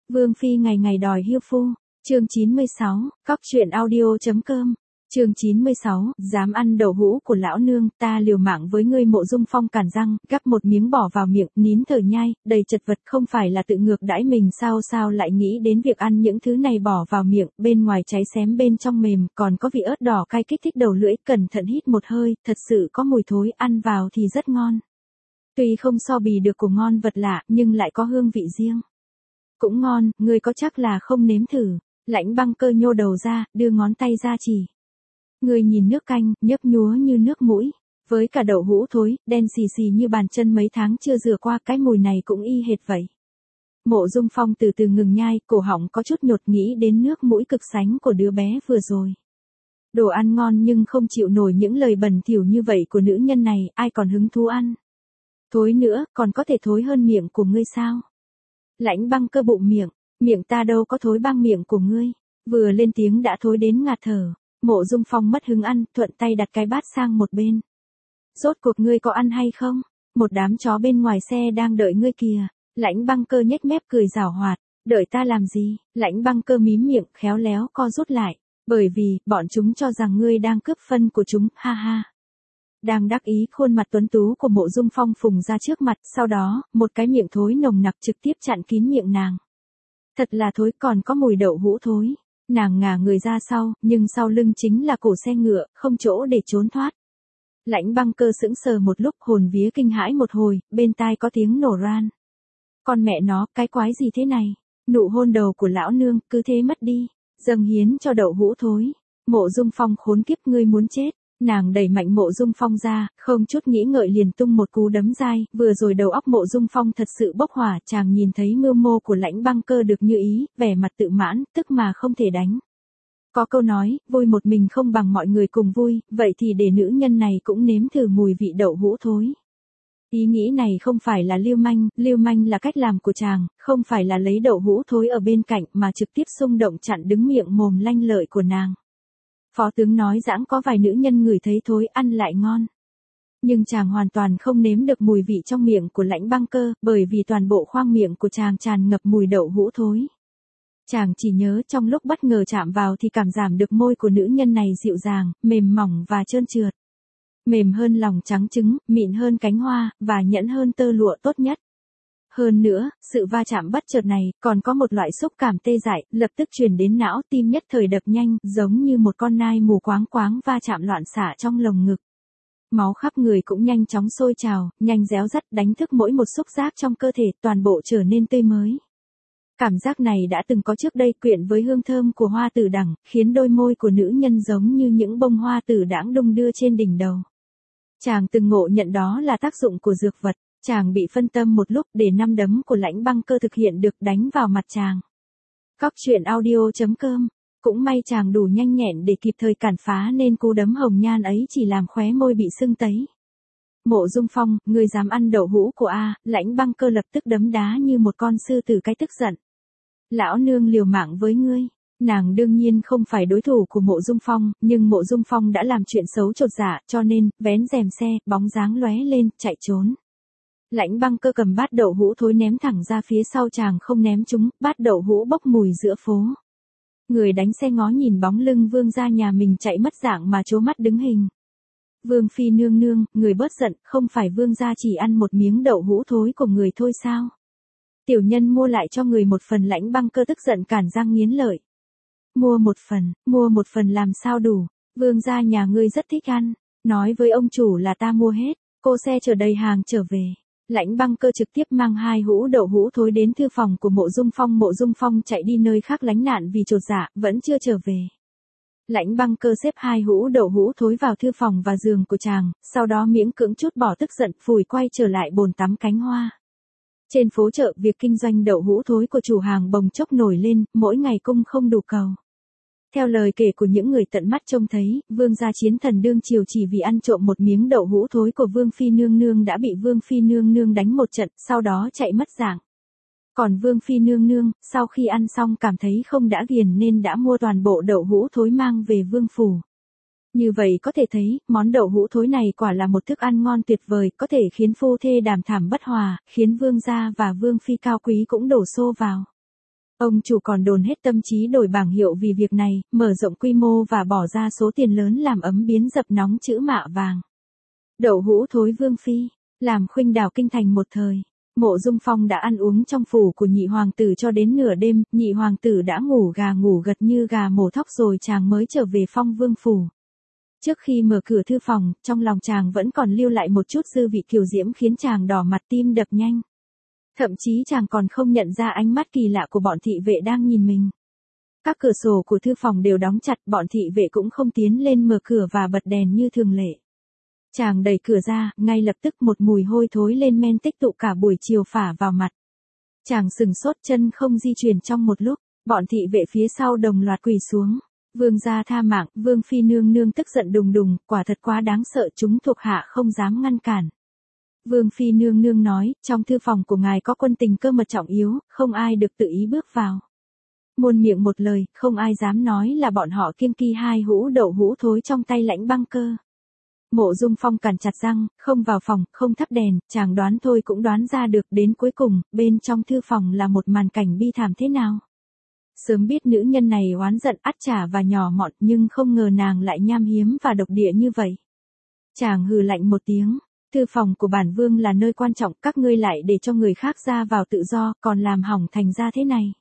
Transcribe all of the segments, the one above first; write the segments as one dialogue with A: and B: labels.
A: Vương phi ngày ngày đòi hiêu phu. Chương 96, cóc truyện audio.com. Chương 96, dám ăn đậu hũ của lão nương, ta liều mạng với ngươi. Mộ Dung Phong cản răng, gắp một miếng bỏ vào miệng, nín thở nhai, đầy chật vật. Không phải là tự ngược đãi mình sao lại nghĩ đến việc ăn những thứ này bỏ vào miệng, bên ngoài cháy xém bên trong mềm, còn có vị ớt đỏ cay kích thích đầu lưỡi. Cẩn thận hít một hơi, thật sự có mùi thối, ăn vào thì rất ngon. Tuy không so bì được của ngon vật lạ, nhưng lại có hương vị riêng. Cũng ngon, ngươi có chắc là không nếm thử? Lãnh Băng Cơ nhô đầu ra, đưa ngón tay ra chỉ. Ngươi nhìn nước canh, nhấp nhúa như nước mũi, với cả đậu hũ thối, đen xì xì như bàn chân mấy tháng chưa rửa qua, cái mùi này cũng y hệt vậy. Mộ Dung Phong từ từ ngừng nhai, cổ họng có chút nhột, nghĩ đến nước mũi cực sánh của đứa bé vừa rồi. Đồ ăn ngon nhưng không chịu nổi những lời bẩn thỉu như vậy của nữ nhân này, ai còn hứng thú ăn. Thối nữa, còn có thể thối hơn miệng của ngươi sao? Lãnh Băng Cơ bụng miệng ta đâu có thối bằng miệng của ngươi. Vừa lên tiếng đã thối đến ngạt thở. Mộ Dung Phong mất hứng ăn, thuận tay đặt cái bát sang một bên. Rốt cuộc ngươi có ăn hay không? Một đám chó bên ngoài xe đang đợi ngươi kìa. Lãnh Băng Cơ nhếch mép cười giảo hoạt. Đợi ta làm gì? Lãnh Băng Cơ mím miệng, khéo léo co rút lại. Bởi vì, bọn chúng cho rằng ngươi đang cướp phân của chúng, ha ha. Đang đắc ý, khuôn mặt tuấn tú của Mộ Dung Phong phùng ra trước mặt, sau đó, một cái miệng thối nồng nặc trực tiếp chặn kín miệng nàng. Thật là thối, còn có mùi đậu hũ thối. Nàng ngả người ra sau, nhưng sau lưng chính là cổ xe ngựa, không chỗ để trốn thoát. Lãnh Băng Cơ sững sờ một lúc, hồn vía kinh hãi một hồi, bên tai có tiếng nổ ran. Con mẹ nó, cái quái gì thế này? Nụ hôn đầu của lão nương, cứ thế mất đi. Dâng hiến cho đậu hũ thối. Mộ Dung Phong khốn kiếp, ngươi muốn chết. Nàng đẩy mạnh Mộ Dung Phong ra, không chút nghĩ ngợi liền tung một cú đấm dai, vừa rồi đầu óc Mộ Dung Phong thật sự bốc hỏa, chàng nhìn thấy mưu mô của Lãnh Băng Cơ được như ý, vẻ mặt tự mãn, tức mà không thể đánh. Có câu nói, vui một mình không bằng mọi người cùng vui, vậy thì để nữ nhân này cũng nếm thử mùi vị đậu hũ thối. Ý nghĩ này không phải là lưu manh là cách làm của chàng, không phải là lấy đậu hũ thối ở bên cạnh mà trực tiếp xung động chặn đứng miệng mồm lanh lợi của nàng. Phó tướng nói giãng có vài nữ nhân ngửi thấy thối ăn lại ngon. Nhưng chàng hoàn toàn không nếm được mùi vị trong miệng của Lãnh Băng Cơ, bởi vì toàn bộ khoang miệng của chàng tràn ngập mùi đậu hũ thối. Chàng chỉ nhớ trong lúc bất ngờ chạm vào thì cảm giảm được môi của nữ nhân này dịu dàng, mềm mỏng và trơn trượt. Mềm hơn lòng trắng trứng, mịn hơn cánh hoa, và nhẵn hơn tơ lụa tốt nhất. Hơn nữa, sự va chạm bất chợt này, còn có một loại xúc cảm tê dại, lập tức truyền đến não, tim nhất thời đập nhanh, giống như một con nai mù quáng va chạm loạn xạ trong lồng ngực. Máu khắp người cũng nhanh chóng sôi trào, nhanh réo rắt, đánh thức mỗi một xúc giác trong cơ thể, toàn bộ trở nên tươi mới. Cảm giác này đã từng có trước đây, quyện với hương thơm của hoa tử đẳng, khiến đôi môi của nữ nhân giống như những bông hoa tử đãng đung đưa trên đỉnh đầu. Chàng từng ngộ nhận đó là tác dụng của dược vật. Chàng bị phân tâm một lúc, để năm đấm của Lãnh Băng Cơ thực hiện được, đánh vào mặt chàng. Cóc truyện audio.com. Cũng may chàng đủ nhanh nhẹn để kịp thời cản phá nên cú đấm hồng nhan ấy chỉ làm khóe môi bị sưng tấy. Mộ Dung Phong, ngươi dám ăn đậu hũ của a? Lãnh Băng Cơ lập tức đấm đá như một con sư tử cái tức giận. Lão nương liều mạng với ngươi. Nàng đương nhiên không phải đối thủ của Mộ Dung Phong, nhưng Mộ Dung Phong đã làm chuyện xấu chột dạ, cho nên, vén rèm xe, bóng dáng lóe lên, chạy trốn. Lãnh Băng Cơ cầm bát đậu hũ thối ném thẳng ra phía sau, chàng không ném chúng, bát đậu hũ bốc mùi giữa phố. Người đánh xe ngó nhìn bóng lưng vương gia nhà mình chạy mất dạng mà trố mắt đứng hình. Vương phi nương nương, người bớt giận, không phải vương gia chỉ ăn một miếng đậu hũ thối của người thôi sao? Tiểu nhân mua lại cho người một phần. Lãnh Băng Cơ tức giận cản răng nghiến lợi. Mua một phần làm sao đủ, vương gia nhà ngươi rất thích ăn, nói với ông chủ là ta mua hết, cô xe chở đầy hàng trở về. Lãnh Băng Cơ trực tiếp mang 2 hũ đậu hũ thối đến thư phòng của Mộ Dung Phong. Mộ Dung Phong chạy đi nơi khác lánh nạn vì chột dạ, vẫn chưa trở về. Lãnh Băng Cơ xếp 2 hũ đậu hũ thối vào thư phòng và giường của chàng, sau đó miễn cưỡng chút bỏ tức giận, phủi quay trở lại bồn tắm cánh hoa. Trên phố chợ, việc kinh doanh đậu hũ thối của chủ hàng bồng chốc nổi lên, mỗi ngày cung không đủ cầu. Theo lời kể của những người tận mắt trông thấy, vương gia Chiến Thần đương triều chỉ vì ăn trộm một miếng đậu hũ thối của vương phi nương nương đã bị vương phi nương nương đánh một trận, sau đó chạy mất dạng. Còn vương phi nương nương, sau khi ăn xong cảm thấy không đã ghiền nên đã mua toàn bộ đậu hũ thối mang về vương phủ. Như vậy có thể thấy, món đậu hũ thối này quả là một thức ăn ngon tuyệt vời, có thể khiến phu thê đàm thảm bất hòa, khiến vương gia và vương phi cao quý cũng đổ xô vào. Ông chủ còn dồn hết tâm trí đổi bảng hiệu vì việc này, mở rộng quy mô và bỏ ra số tiền lớn làm ấm biến dập nóng chữ mạ vàng. Đậu hũ thối Vương Phi, làm khuynh đảo kinh thành một thời. Mộ Dung Phong đã ăn uống trong phủ của nhị hoàng tử cho đến nửa đêm, nhị hoàng tử đã ngủ gà ngủ gật như gà mổ thóc rồi chàng mới trở về Phong Vương phủ. Trước khi mở cửa thư phòng, trong lòng chàng vẫn còn lưu lại một chút dư vị kiều diễm khiến chàng đỏ mặt tim đập nhanh. Thậm chí chàng còn không nhận ra ánh mắt kỳ lạ của bọn thị vệ đang nhìn mình. Các cửa sổ của thư phòng đều đóng chặt, bọn thị vệ cũng không tiến lên mở cửa và bật đèn như thường lệ. Chàng đẩy cửa ra, ngay lập tức một mùi hôi thối lên men tích tụ cả buổi chiều phả vào mặt. Chàng sừng sốt, chân không di chuyển trong một lúc, bọn thị vệ phía sau đồng loạt quỳ xuống. Vương gia tha mạng, Vương Phi nương nương tức giận đùng đùng, quả thật quá đáng sợ, chúng thuộc hạ không dám ngăn cản. Vương Phi nương nương nói, trong thư phòng của ngài có quân tình cơ mật trọng yếu, không ai được tự ý bước vào. Muôn miệng một lời, không ai dám nói là bọn họ kiêng kỵ hai hũ đậu hũ thối trong tay Lãnh Băng Cơ. Mộ Dung Phong cắn chặt răng, không vào phòng, không thắp đèn, chàng đoán thôi cũng đoán ra được, đến cuối cùng, bên trong thư phòng là một màn cảnh bi thảm thế nào. Sớm biết nữ nhân này oán giận ắt chả và nhỏ mọn, nhưng không ngờ nàng lại nham hiếm và độc địa như vậy. Chàng hừ lạnh một tiếng, thư phòng của bản vương là nơi quan trọng, các ngươi lại để cho người khác ra vào tự do, còn làm hỏng thành ra thế này.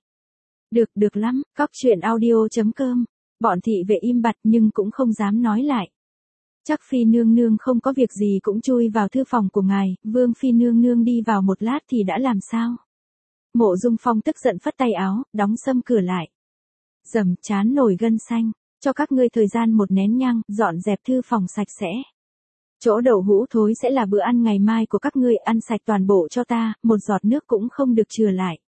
A: Được lắm, cóc truyện audio.com. Bọn thị vệ im bặt nhưng cũng không dám nói lại. Chắc Phi nương nương không có việc gì cũng chui vào thư phòng của ngài, Vương Phi nương nương đi vào một lát thì đã làm sao? Mộ Dung Phong tức giận phất tay áo, đóng sầm cửa lại. Dầm chán nổi gân xanh, cho các ngươi thời gian một nén nhang, dọn dẹp thư phòng sạch sẽ. Chỗ đậu hũ thối sẽ là bữa ăn ngày mai của các ngươi, ăn sạch toàn bộ cho ta, một giọt nước cũng không được chừa lại.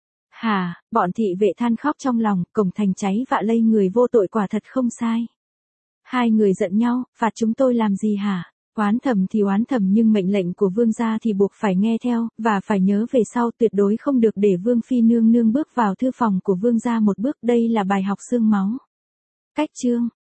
A: Hà, bọn thị vệ than khóc trong lòng, cổng thành cháy vạ lây người vô tội quả thật không sai. Hai người giận nhau, phạt chúng tôi làm gì hả? Oán thầm thì oán thầm nhưng mệnh lệnh của vương gia thì buộc phải nghe theo, và phải nhớ về sau tuyệt đối không được để Vương Phi nương nương bước vào thư phòng của vương gia một bước, đây là bài học xương máu. Cách chương